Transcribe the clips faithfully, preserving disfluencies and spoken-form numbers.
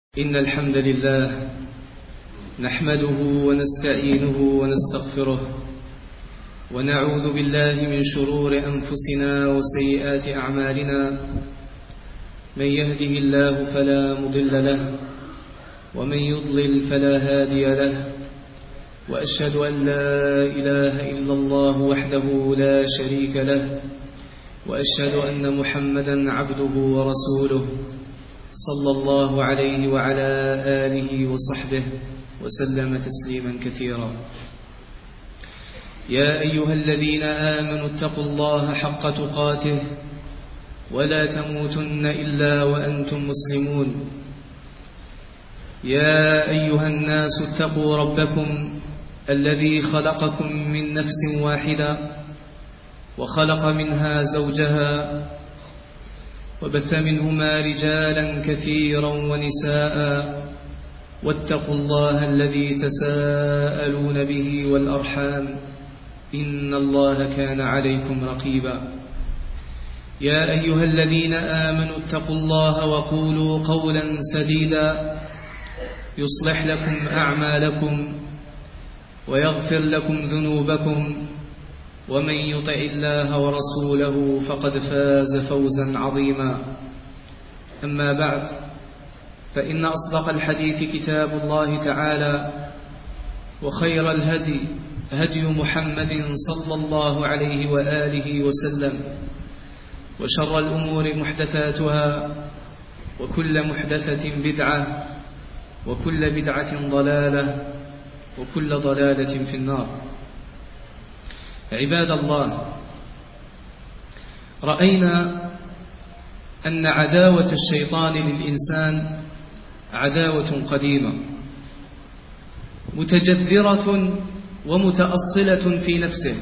إن الحمد لله نحمده ونستعينه ونستغفره ونعوذ بالله من شرور أنفسنا وسيئات أعمالنا. من يهده الله فلا مضل له ومن يضلل فلا هادي له، وأشهد أن لا إله إلا الله وحده لا شريك له، وأشهد أن محمدا عبده ورسوله صلى الله عليه وعلى آله وصحبه وسلم تسليما كثيرا. يا أيها الذين آمنوا اتقوا الله حق تقاته ولا تموتن إلا وأنتم مسلمون. يا أيها الناس اتقوا ربكم الذي خلقكم من نفس واحدة وخلق منها زوجها وبث منهما رجالا كثيرا ونساء، واتقوا الله الذي تساءلون به والأرحام إن الله كان عليكم رقيبا. يا أيها الذين آمنوا اتقوا الله وقولوا قولا سديدا يصلح لكم أعمالكم ويغفر لكم ذنوبكم، ومن يطع الله ورسوله فقد فاز فوزا عظيما. أما بعد، فإن أصدق الحديث كتاب الله تعالى، وخير الهدي هدي محمد صلى الله عليه وآله وسلم، وشر الأمور محدثاتها، وكل محدثة بدعة، وكل بدعة ضلالة، وكل ضلالة في النار. عباد الله، رأينا أن عداوة الشيطان للإنسان عداوة قديمة متجذرة ومتأصلة في نفسه،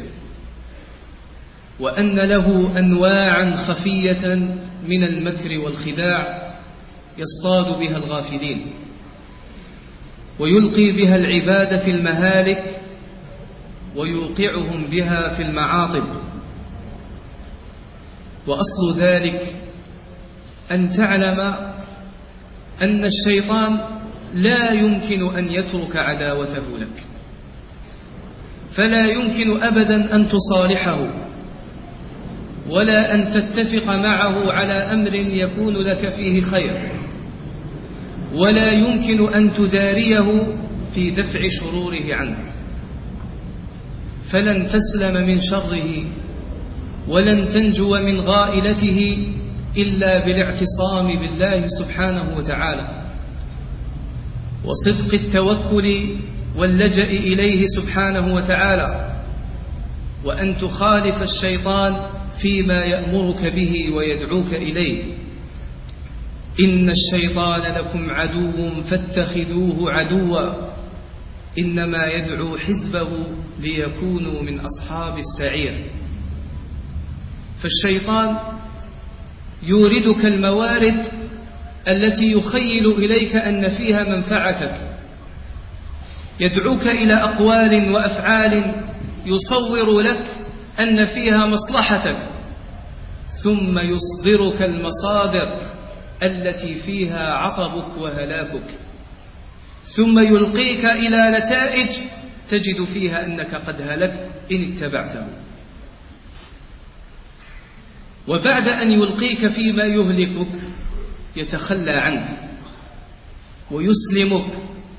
وأن له أنواعا خفية من المكر والخداع يصطاد بها الغافلين ويلقي بها العباد في المهالك ويوقعهم بها في المعاطب. وأصل ذلك أن تعلم أن الشيطان لا يمكن أن يترك عداوته لك، فلا يمكن أبدا أن تصالحه ولا أن تتفق معه على أمر يكون لك فيه خير، ولا يمكن أن تداريه في دفع شروره عنك، فلن تسلم من شره ولن تنجو من غائلته إلا بالاعتصام بالله سبحانه وتعالى، وصدق التوكل واللجأ إليه سبحانه وتعالى، وأن تخالف الشيطان فيما يأمرك به ويدعوك إليه. إن الشيطان لكم عدو فاتخذوه عدوا إنما يدعو حزبه ليكونوا من أصحاب السعير. فالشيطان يوردك الموارد التي يخيل إليك أن فيها منفعتك، يدعوك إلى أقوال وأفعال يصور لك أن فيها مصلحتك، ثم يصدرك المصادر التي فيها عطبك وهلاكك، ثم يلقيك إلى نتائج تجد فيها أنك قد هلكت إن اتبعته. وبعد أن يلقيك فيما يهلكك يتخلى عنك ويسلمك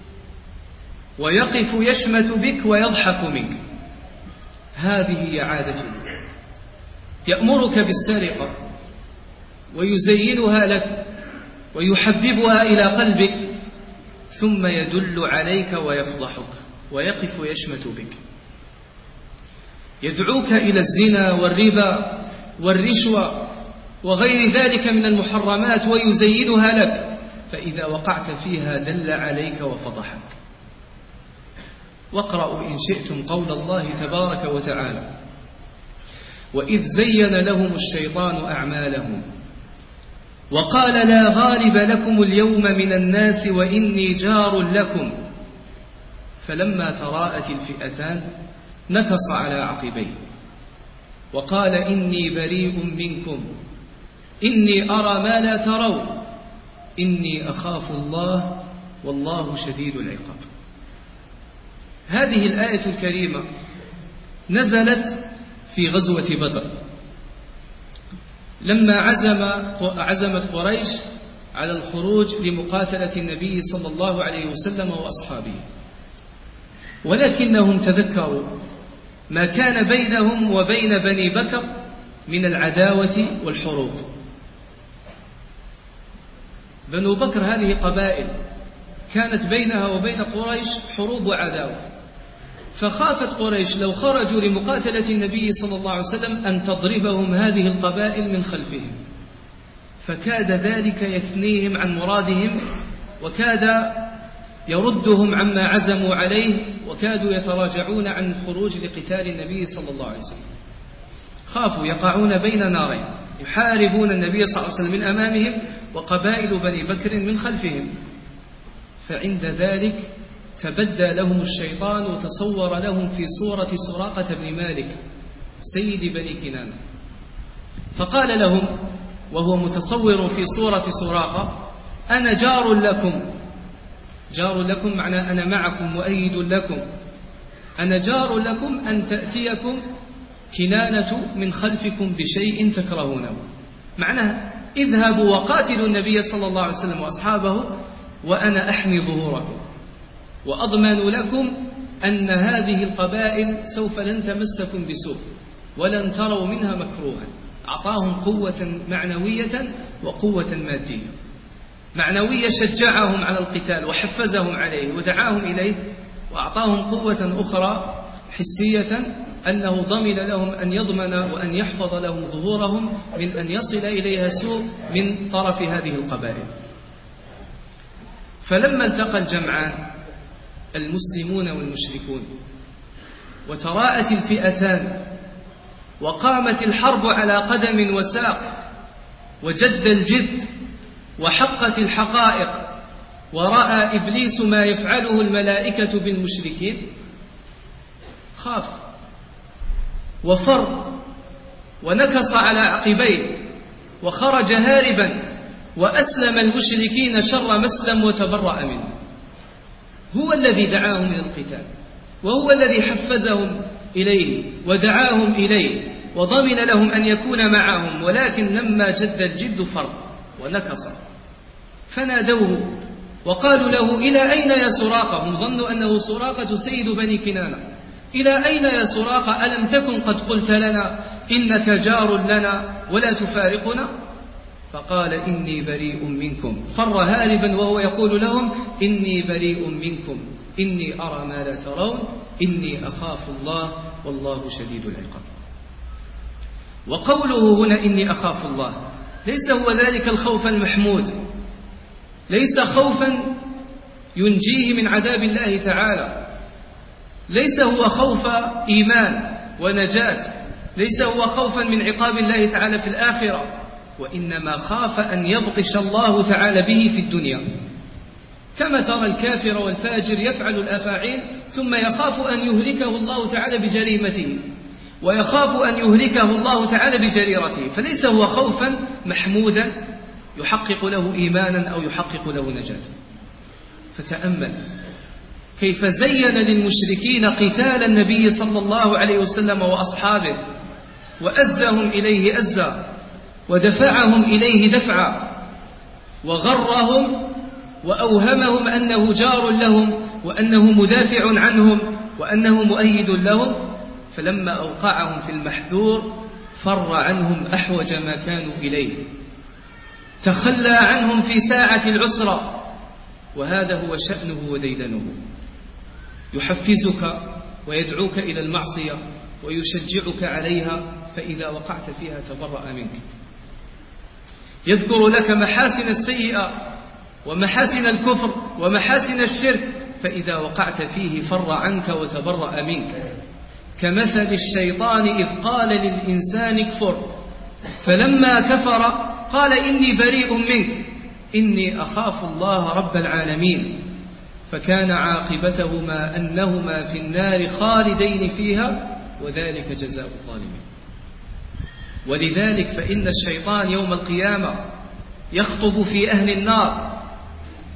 ويقف يشمت بك ويضحك منك. هذه هي عادته. يأمرك بالسرقة ويزينها لك ويحببها إلى قلبك، ثم يدل عليك ويفضحك ويقف يشمت بك. يدعوك إلى الزنا والربا والرشوة وغير ذلك من المحرمات ويزينها لك، فإذا وقعت فيها دل عليك وفضحك. واقرأوا إن شئتم قول الله تبارك وتعالى: وإذ زين لهم الشيطان أعمالهم وقال لا غالب لكم اليوم من الناس وإني جار لكم، فلما تراءت الفئتان نكص على عقبيه وقال إني بريء منكم إني أرى ما لا ترون إني أخاف الله والله شديد العقاب. هذه الآية الكريمة نزلت في غزوة بدر لما عزم عزمت قريش على الخروج لمقاتلة النبي صلى الله عليه وسلم وأصحابه، ولكنهم تذكروا ما كان بينهم وبين بني بكر من العداوة والحروب. بنو بكر هذه قبائل كانت بينها وبين قريش حروب وعداوة، فخافت قريش لو خرجوا لمقاتلة النبي صلى الله عليه وسلم أن تضربهم هذه القبائل من خلفهم، فكاد ذلك يثنيهم عن مرادهم، وكاد يردهم عما عزموا عليه، وكادوا يتراجعون عن الخروج لقتال النبي صلى الله عليه وسلم. خافوا يقعون بين نارين، يحاربون النبي صلى الله عليه وسلم من أمامهم وقبائل بني بكر من خلفهم. فعند ذلك تبدى لهم الشيطان وتصور لهم في صورة سراقة بن مالك سيد بني كنانة، فقال لهم وهو متصور في صورة سراقة: أنا جار لكم. جار لكم معنى أنا معكم مؤيد لكم. أنا جار لكم أن تأتيكم كنانة من خلفكم بشيء تكرهونه، معناه اذهبوا وقاتلوا النبي صلى الله عليه وسلم وأصحابه وأنا أحمي ظهوركم، وأضمن لكم أن هذه القبائل سوف لن تمسكم بسوء ولن تروا منها مكروها. أعطاهم قوة معنوية وقوة مادية. معنوية شجعهم على القتال وحفزهم عليه ودعاهم إليه، وأعطاهم قوة أخرى حسية أنه ضمن لهم أن يضمن وأن يحفظ لهم ظهورهم من أن يصل إليها سوء من طرف هذه القبائل. فلما التقى الجمعان المسلمون والمشركون وتراءت الفئتان وقامت الحرب على قدم وساق وجد الجد وحقت الحقائق، ورأى إبليس ما يفعله الملائكة بالمشركين، خاف وفر ونكص على عقبيه وخرج هاربا وأسلم المشركين شر مسلم وتبرأ منه. هو الذي دعاهم إلى القتال، وهو الذي حفزهم إليه ودعاهم إليه وضمن لهم أن يكون معهم، ولكن لما جد الجد فر ونكص. فنادوه وقالوا له: إلى أين يا سراقة؟ هم ظنوا أنه سراقة سيد بني كنانة. إلى أين يا سراقة؟ ألم تكن قد قلت لنا إنك جار لنا ولا تفارقنا؟ فقال: إني بريء منكم. فر هاربا وهو يقول لهم: إني بريء منكم، إني أرى ما لا ترون، إني أخاف الله والله شديد العقاب. وقوله هنا إني أخاف الله ليس هو ذلك الخوف المحمود، ليس خوفا ينجيه من عذاب الله تعالى، ليس هو خوف إيمان ونجاة، ليس هو خوفا من عقاب الله تعالى في الآخرة، وإنما خاف أن يبطش الله تعالى به في الدنيا، كما ترى الكافر والفاجر يفعل الأفاعيل ثم يخاف أن يهلكه الله تعالى بجريمته، ويخاف أن يهلكه الله تعالى بجريرته، فليس هو خوفا محمودا يحقق له إيمانا أو يحقق له نجاة. فتأمل كيف زين للمشركين قتال النبي صلى الله عليه وسلم وأصحابه، وأزهم إليه أزا، ودفعهم إليه دفعا، وغرهم وأوهمهم أنه جار لهم وأنه مدافع عنهم وأنه مؤيد لهم، فلما أوقعهم في المحذور فر عنهم أحوج ما كانوا إليه، تخلى عنهم في ساعة العسرة، وهذا هو شأنه وديدنه، يحفزك ويدعوك إلى المعصية ويشجعك عليها، فإذا وقعت فيها تبرأ منك، يذكر لك محاسن السيئة ومحاسن الكفر ومحاسن الشرك، فإذا وقعت فيه فر عنك وتبرأ منك، كمثل الشيطان إذ قال للإنسان اكفر فلما كفر قال إني بريء منك إني أخاف الله رب العالمين، فكان عاقبتهما أنهما في النار خالدين فيها وذلك جزاء الظالمين. ولذلك فإن الشيطان يوم القيامة يخطب في أهل النار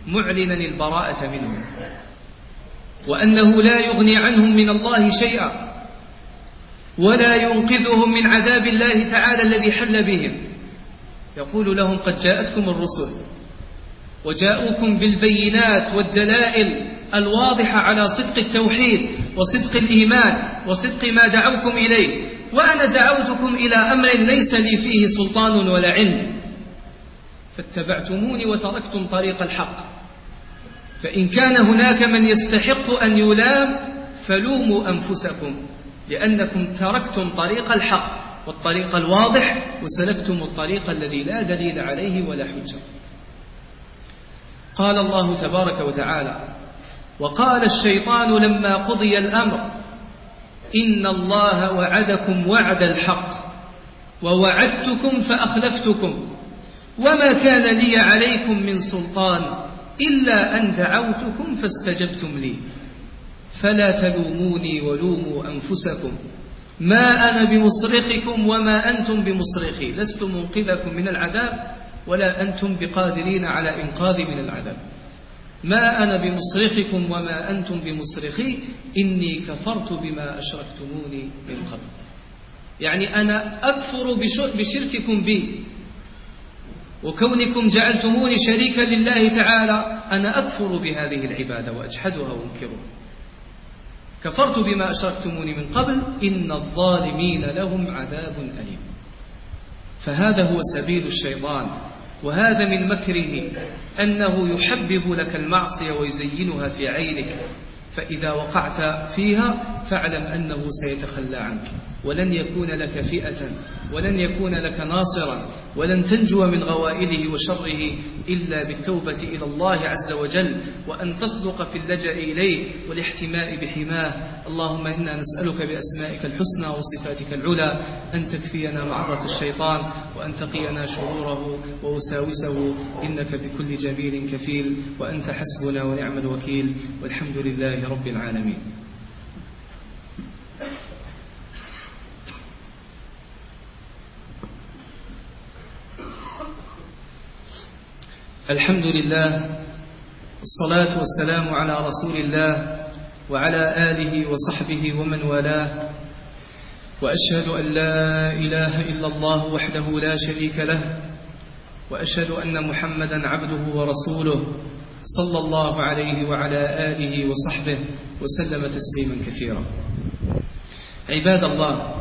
معلنا البراءة منهم، وأنه لا يغني عنهم من الله شيئا ولا ينقذهم من عذاب الله تعالى الذي حل بهم. يقول لهم: قد جاءتكم الرسل وجاءوكم بالبينات والدلائل الواضحة على صدق التوحيد وصدق الإيمان وصدق ما دعوكم إليه، وأنا دعوتكم إلى أمر ليس لي فيه سلطان ولا علم، فاتبعتموني وتركتم طريق الحق. فإن كان هناك من يستحق أن يلام فلوموا أنفسكم، لأنكم تركتم طريق الحق والطريق الواضح وسلكتم الطريق الذي لا دليل عليه ولا حجة. قال الله تبارك وتعالى: وقال الشيطان لما قضي الأمر إن الله وعدكم وعد الحق ووعدتكم فأخلفتكم وما كان لي عليكم من سلطان إلا أن دعوتكم فاستجبتم لي فلا تلوموني ولوموا أنفسكم ما أنا بمصرخكم وما أنتم بمصرخي، لست منقذكم من العذاب ولا أنتم بقادرين على إنقاذي من العذاب. ما أنا بمصرخكم وما أنتم بمصرخي إني كفرت بما أشركتموني من قبل. يعني أنا أكفر بشرككم بي وكونكم جعلتموني شريكا لله تعالى، أنا أكفر بهذه العبادة وأجحدها وأنكرها. كفرت بما أشركتموني من قبل إن الظالمين لهم عذاب أليم. فهذا هو سبيل الشيطان، وهذا من مكره أنه يحبب لك المعصية ويزينها في عينك، فإذا وقعت فيها فاعلم أنه سيتخلى عنك ولن يكون لك فئة ولن يكون لك ناصرا ولن تنجو من غوائله وشره إلا بالتوبة إلى الله عز وجل وأن تصدق في اللجأ إليه والاحتماء بحماه. اللهم إنا نسألك بأسمائك الحسنى وصفاتك العلى أن تكفينا معرة الشيطان وأن تقينا شروره ووساوسه، إنك بكل جميل كفيل وأنت حسبنا ونعم الوكيل، والحمد لله رب العالمين. الحمد لله، الصلاة والسلام على رسول الله وعلى آله وصحبه ومن والاه، وأشهد أن لا إله إلا الله وحده لا شريك له، وأشهد أن محمدا عبده ورسوله صلى الله عليه وعلى آله وصحبه وسلم تسليما كثيرا. عباد الله،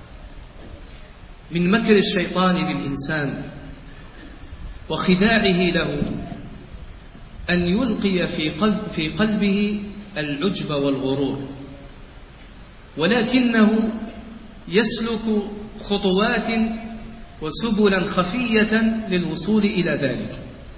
من مكر الشيطان بالإنسان وخداعه له أن يلقي في, قلب في قلبه العجب والغرور، ولكنه يسلك خطوات وسبلا خفية للوصول إلى ذلك،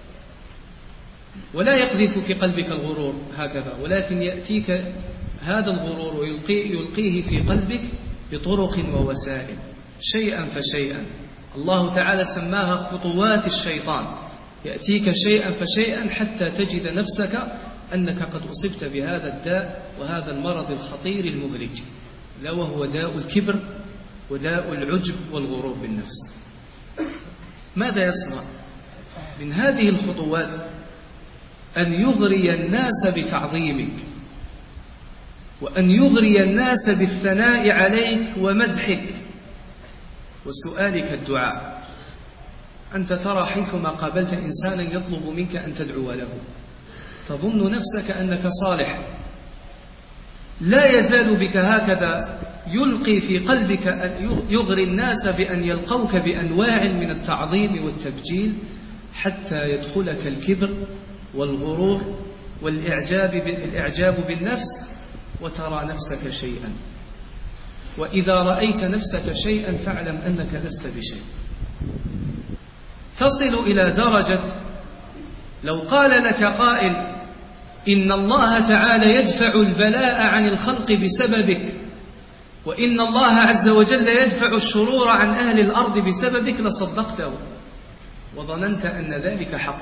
ولا يقذف في قلبك الغرور هكذا، ولكن يأتيك هذا الغرور ويلقيه يلقيه في قلبك بطرق ووسائل شيئا فشيئا. الله تعالى سماها خطوات الشيطان، يأتيك شيئا فشيئا حتى تجد نفسك أنك قد أصبت بهذا الداء وهذا المرض الخطير المهلك، لا وهو داء الكبر وداء العجب والغرور بالنفس. ماذا يصنع؟ من هذه الخطوات أن يغري الناس بتعظيمك، وأن يغري الناس بالثناء عليك ومدحك وسؤالك الدعاء. أنت ترى حيثما قابلت إنسانا يطلب منك أن تدعو له تظن نفسك أنك صالح، لا يزال بك هكذا يلقي في قلبك أن يغري الناس بأن يلقوك بأنواع من التعظيم والتبجيل حتى يدخلك الكبر والغرور والإعجاب الإعجاب بالنفس وترى نفسك شيئا. وإذا رأيت نفسك شيئا فاعلم أنك لست بشيء. تصل إلى درجة لو قال لك قائل إن الله تعالى يدفع البلاء عن الخلق بسببك، وإن الله عز وجل يدفع الشرور عن أهل الأرض بسببك، لصدقته وظننت أن ذلك حق.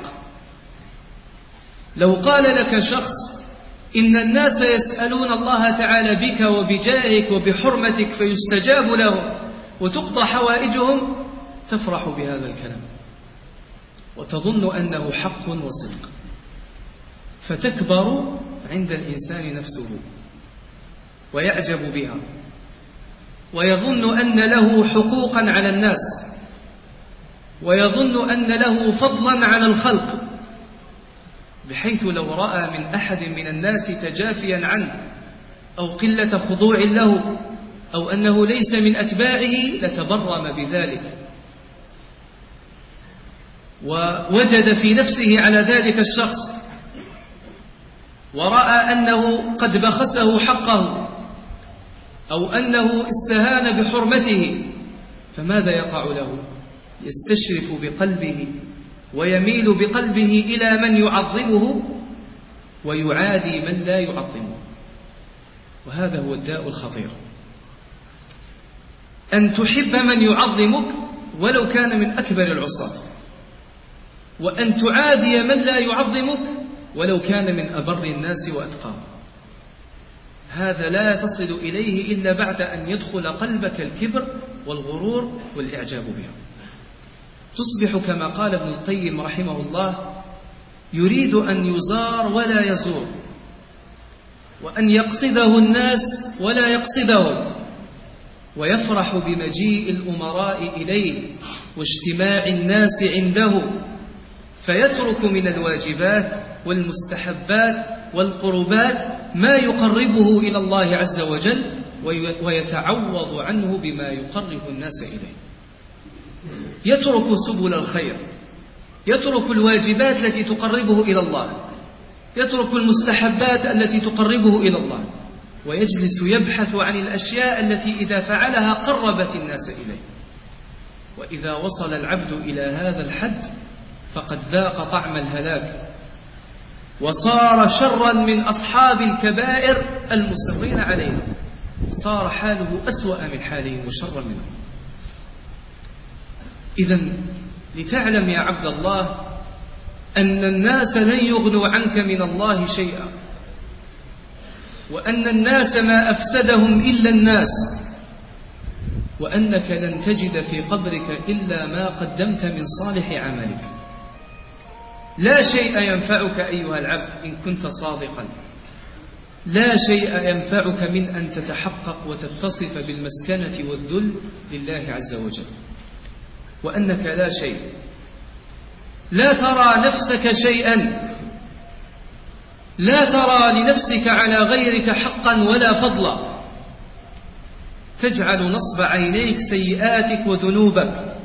لو قال لك شخص إن الناس يسألون الله تعالى بك وبجاهك وبحرمتك فيستجاب لهم وتقضى حوائجهم، تفرح بهذا الكلام وتظن أنه حق وصدق. فتكبر عند الإنسان نفسه ويعجب بها ويظن أن له حقوقا على الناس ويظن أن له فضلا على الخلق، بحيث لو رأى من أحد من الناس تجافيا عنه أو قلة خضوع له أو أنه ليس من أتباعه لتبرم بذلك، ووجد في نفسه على ذلك الشخص ورأى أنه قد بخسه حقه أو أنه استهان بحرمته، فماذا يقع له؟ يستشرف بقلبه ويميل بقلبه إلى من يعظمه ويعادي من لا يعظمه. وهذا هو الداء الخطير، أن تحب من يعظمك ولو كان من أكبر العصاة، وأن تعادي من لا يعظمك ولو كان من أبر الناس وأتقاهم. هذا لا تصل إليه إلا بعد أن يدخل قلبك الكبر والغرور والإعجاب بها. تصبح كما قال ابن القيم رحمه الله يريد أن يزار ولا يزور، وأن يقصده الناس ولا يقصدهم، ويفرح بمجيء الأمراء إليه واجتماع الناس عنده، فيترك من الواجبات والمستحبات والقربات ما يقربه إلى الله عز وجل ويتعوض عنه بما يقرب الناس إليه. يترك سبل الخير، يترك الواجبات التي تقربه إلى الله، يترك المستحبات التي تقربه إلى الله، ويجلس يبحث عن الأشياء التي إذا فعلها قربت الناس إليه. وإذا وصل العبد إلى هذا الحد فقد ذاق طعم الهلاك، وصار شرا من أصحاب الكبائر المصرين عليها، صار حاله أسوأ من حالهم وشرا منهم. إذن لتعلم يا عبد الله أن الناس لن يغنوا عنك من الله شيئا، وأن الناس ما أفسدهم إلا الناس، وأنك لن تجد في قبرك إلا ما قدمت من صالح عملك. لا شيء ينفعك أيها العبد إن كنت صادقا، لا شيء ينفعك من أن تتحقق وتتصف بالمسكنة والذل لله عز وجل، وأنك لا شيء، لا ترى نفسك شيئا، لا ترى لنفسك على غيرك حقا ولا فضلا، تجعل نصب عينيك سيئاتك وذنوبك،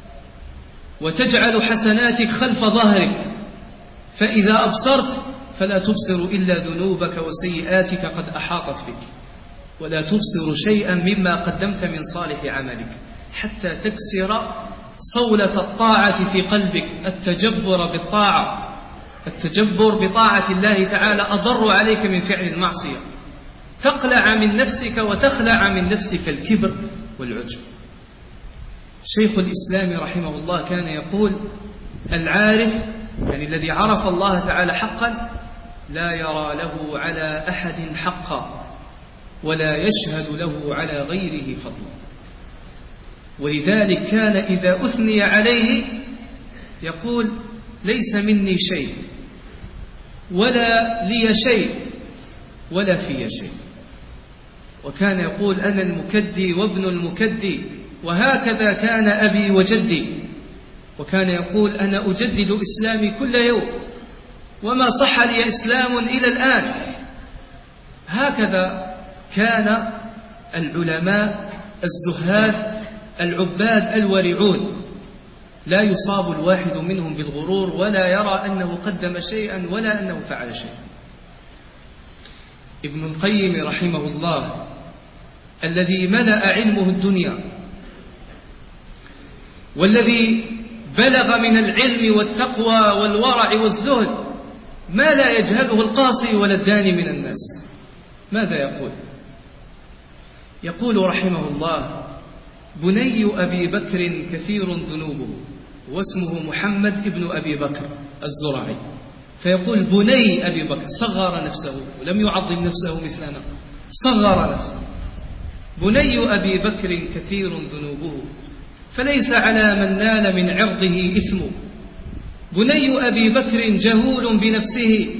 وتجعل حسناتك خلف ظهرك، فإذا أبصرت فلا تبصر إلا ذنوبك وسيئاتك قد أحاطت بك، ولا تبصر شيئا مما قدمت من صالح عملك، حتى تكسر صولة الطاعة في قلبك، التجبر بالطاعة. التجبر بطاعة الله تعالى أضر عليك من فعل المعصية، تقلع من نفسك وتخلع من نفسك الكبر والعجب. شيخ الإسلام رحمه الله كان يقول: العارف، يعني الذي عرف الله تعالى حقا، لا يرى له على أحد حقا ولا يشهد له على غيره فضلا. ولذلك كان إذا أثني عليه يقول: ليس مني شيء ولا لي شيء ولا في شيء. وكان يقول: أنا المكدي وابن المكدي، وهكذا كان أبي وجدي. وكان يقول: أنا أجدد إسلامي كل يوم، وما صح لي إسلام إلى الآن. هكذا كان العلماء الزهاد العباد الورعون، لا يصاب الواحد منهم بالغرور ولا يرى أنه قدم شيئا ولا أنه فعل شيئا. ابن القيم رحمه الله الذي ملأ علمه الدنيا، والذي بلغ من العلم والتقوى والورع والزهد ما لا يجهله القاصي ولا الداني من الناس، ماذا يقول؟ يقول رحمه الله: بني أبي بكر كثير ذنوبه، واسمه محمد ابن أبي بكر الزرعي، فيقول بني أبي بكر، صغر نفسه ولم يعظم نفسه مثلنا، صغر نفسه. بني أبي بكر كثير ذنوبه، فليس على من نال من عرضه إثم. بني أبي بكر جهول بنفسه،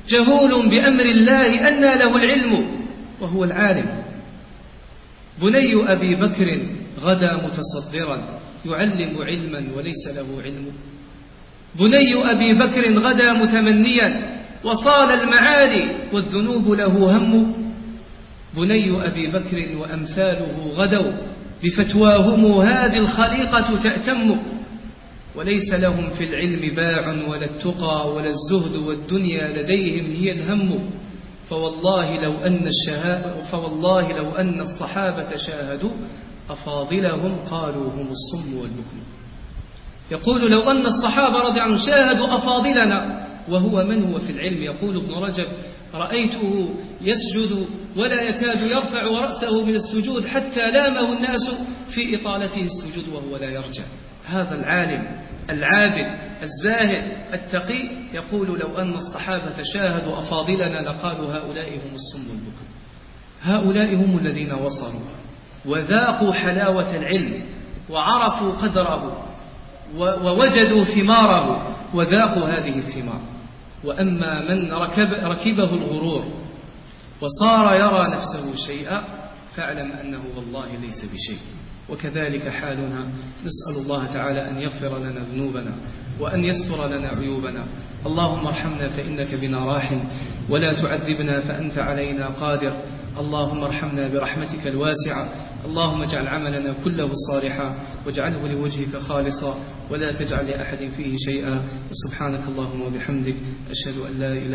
جهول بأمر الله أنى له العلم وهو العالم. بني أبي بكر غدا متصدرا يعلم علما وليس له علم. بني أبي بكر غدا متمنيا وصال المعالي والذنوب له هم. بني أبي بكر وأمثاله غدوا بفتواهم هذه الخليقة تأتم. وليس لهم في العلم باع ولا التقى ولا الزهد والدنيا لديهم هي الهم. فوالله لو أن الشهاء فوالله لو أن الصحابة شاهدوا أفاضلهم قالوا هم الصم والبكم. يقول لو أن الصحابة رضي عنهم شاهدوا أفاضلنا، وهو من هو في العلم؟ يقول ابن رجب: رأيته يسجد ولا يكاد يرفع رأسه من السجود حتى لامه الناس في إطالته السجود وهو لا يرجع. هذا العالم العابد الزاهد التقي يقول لو أن الصحابة شاهدوا أفاضلنا لقالوا هؤلاء هم الصم والبكم. هؤلاء هم الذين وصلوا وذاقوا حلاوة العلم وعرفوا قدره ووجدوا ثماره وذاقوا هذه الثمار. وأما من ركب ركبه الغرور وصار يرى نفسه شيئا فاعلم أنه والله ليس بشيء. وكذلك حالنا. نسأل الله تعالى أن يغفر لنا ذنوبنا وأن يستر لنا عيوبنا. اللهم ارحمنا فإنك بنا راحم، ولا تعذبنا فأنت علينا قادر. اللهم ارحمنا برحمتك الواسعة. اللهم اجعل عملنا كله صالحا واجعله لوجهك خالصا ولا تجعل لأحد فيه شيئا. سبحانك اللهم وبحمدك أشهد أن لا إله